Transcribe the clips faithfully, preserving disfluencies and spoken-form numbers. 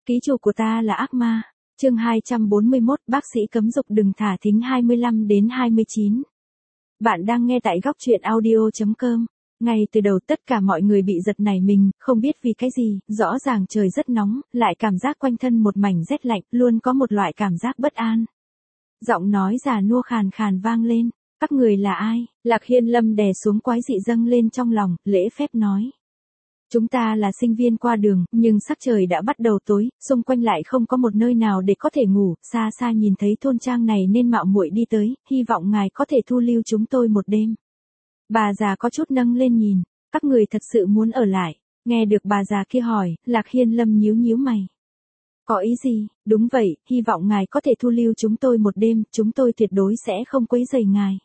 Ký chủ của ta là ác ma. Chương hai trăm bốn mươi mốt, bác sĩ cấm dục đừng thả thính hai mươi lăm đến hai mươi chín. Bạn đang nghe tại góc truyện audio chấm com. Ngay từ đầu tất cả mọi người bị giật nảy mình, không biết vì cái gì, rõ ràng trời rất nóng, lại cảm giác quanh thân một mảnh rét lạnh, luôn có một loại cảm giác bất an. Giọng nói già nua khàn khàn vang lên, các người là ai? Lạc Hiên Lâm đè xuống quái dị dâng lên trong lòng, lễ phép nói. Chúng ta là sinh viên qua đường, nhưng sắc trời đã bắt đầu tối, xung quanh lại không có một nơi nào để có thể ngủ, xa xa nhìn thấy thôn trang này nên mạo muội đi tới, hy vọng ngài có thể thu lưu chúng tôi một đêm. Bà già có chút nâng lên nhìn, các người thật sự muốn ở lại, nghe được bà già kia hỏi, Lạc Hiên Lâm nhíu nhíu mày. Có ý gì? Đúng vậy, hy vọng ngài có thể thu lưu chúng tôi một đêm, chúng tôi tuyệt đối sẽ không quấy rầy ngài.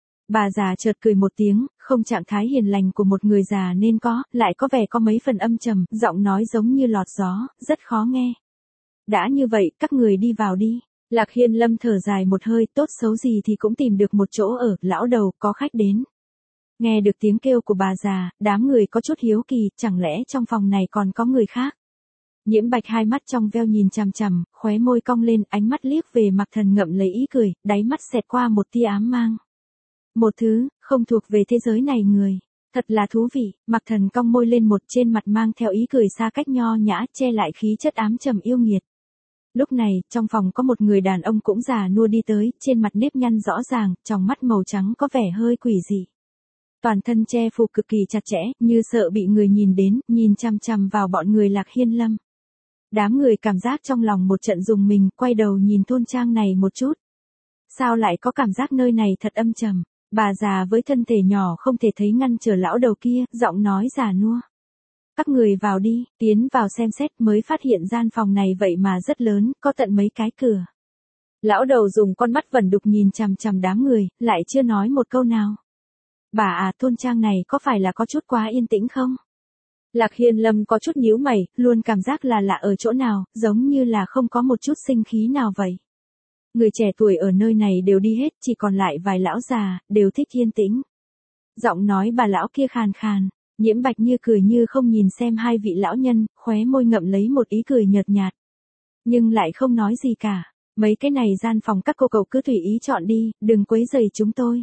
Bà già chợt cười một tiếng, không trạng thái hiền lành của một người già nên có, lại có vẻ có mấy phần âm trầm, giọng nói giống như lọt gió, rất khó nghe. Đã như vậy, các người đi vào đi. Lạc Hiên Lâm thở dài một hơi, tốt xấu gì thì cũng tìm được một chỗ ở, lão đầu, có khách đến. Nghe được tiếng kêu của bà già, đám người có chút hiếu kỳ, chẳng lẽ trong phòng này còn có người khác? Nhiễm Bạch hai mắt trong veo nhìn chằm chằm, khóe môi cong lên, ánh mắt liếc về Mạc Thần ngậm lấy ý cười, đáy mắt xẹt qua một tia ám mang. Một thứ, không thuộc về thế giới này người. Thật là thú vị, Mạc Thần cong môi lên một trên mặt mang theo ý cười xa cách nho nhã, che lại khí chất ám trầm yêu nghiệt. Lúc này, trong phòng có một người đàn ông cũng già nua đi tới, trên mặt nếp nhăn rõ ràng, trong mắt màu trắng có vẻ hơi quỷ dị. Toàn thân che phủ cực kỳ chặt chẽ, như sợ bị người nhìn đến, nhìn chằm chằm vào bọn người Lạc Hiên Lâm. Đám người cảm giác trong lòng một trận rùng mình, quay đầu nhìn thôn trang này một chút. Sao lại có cảm giác nơi này thật âm trầm? Bà già với thân thể nhỏ không thể thấy ngăn trở lão đầu kia, giọng nói già nua. Các người vào đi, tiến vào xem xét mới phát hiện gian phòng này vậy mà rất lớn, có tận mấy cái cửa. Lão đầu dùng con mắt vẩn đục nhìn chằm chằm đám người, lại chưa nói một câu nào. Bà à, thôn trang này có phải là có chút quá yên tĩnh không? Lạc Hiên Lâm có chút nhíu mày, luôn cảm giác là lạ ở chỗ nào, giống như là không có một chút sinh khí nào vậy. Người trẻ tuổi ở nơi này đều đi hết, chỉ còn lại vài lão già, đều thích yên tĩnh. Giọng nói bà lão kia khàn khàn, Nhiễm Bạch như cười như không nhìn xem hai vị lão nhân, khóe môi ngậm lấy một ý cười nhợt nhạt. Nhưng lại không nói gì cả, mấy cái này gian phòng các cô cậu cứ tùy ý chọn đi, đừng quấy rầy chúng tôi.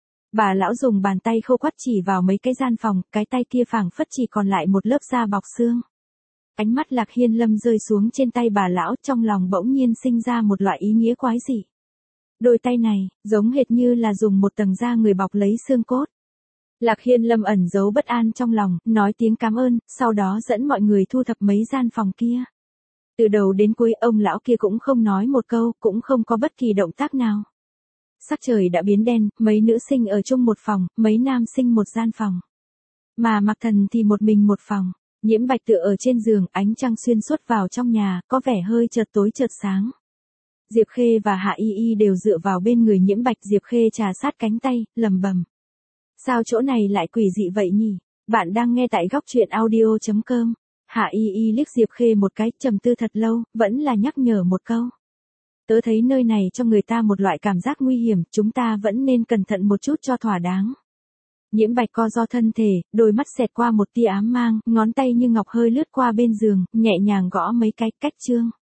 Bà lão dùng bàn tay khô quắt chỉ vào mấy cái gian phòng, cái tay kia phảng phất chỉ còn lại một lớp da bọc xương. Ánh mắt Lạc Hiên Lâm rơi xuống trên tay bà lão, trong lòng bỗng nhiên sinh ra một loại ý nghĩa quái dị. Đôi tay này, giống hệt như là dùng một tầng da người bọc lấy xương cốt. Lạc Hiên Lâm ẩn giấu bất an trong lòng, nói tiếng cảm ơn, sau đó dẫn mọi người thu thập mấy gian phòng kia. Từ đầu đến cuối ông lão kia cũng không nói một câu, cũng không có bất kỳ động tác nào. Sắc trời đã biến đen, mấy nữ sinh ở chung một phòng, mấy nam sinh một gian phòng. Mà Mạc Thần thì một mình một phòng. Nhiễm Bạch tựa ở trên giường, ánh trăng xuyên suốt vào trong nhà, có vẻ hơi chợt tối chợt sáng. Diệp Khê và Hạ Y Y đều dựa vào bên người Nhiễm Bạch, Diệp Khê trà sát cánh tay, lầm bầm. Sao chỗ này lại quỷ dị vậy nhỉ? Bạn đang nghe tại góc truyện audio chấm com. Hạ Y Y liếc Diệp Khê một cái, trầm tư thật lâu, vẫn là nhắc nhở một câu. Tớ thấy nơi này cho người ta một loại cảm giác nguy hiểm, chúng ta vẫn nên cẩn thận một chút cho thỏa đáng. Nhiễm Bạch co do thân thể, đôi mắt xẹt qua một tia ám mang, ngón tay như ngọc hơi lướt qua bên giường, nhẹ nhàng gõ mấy cái cách chương.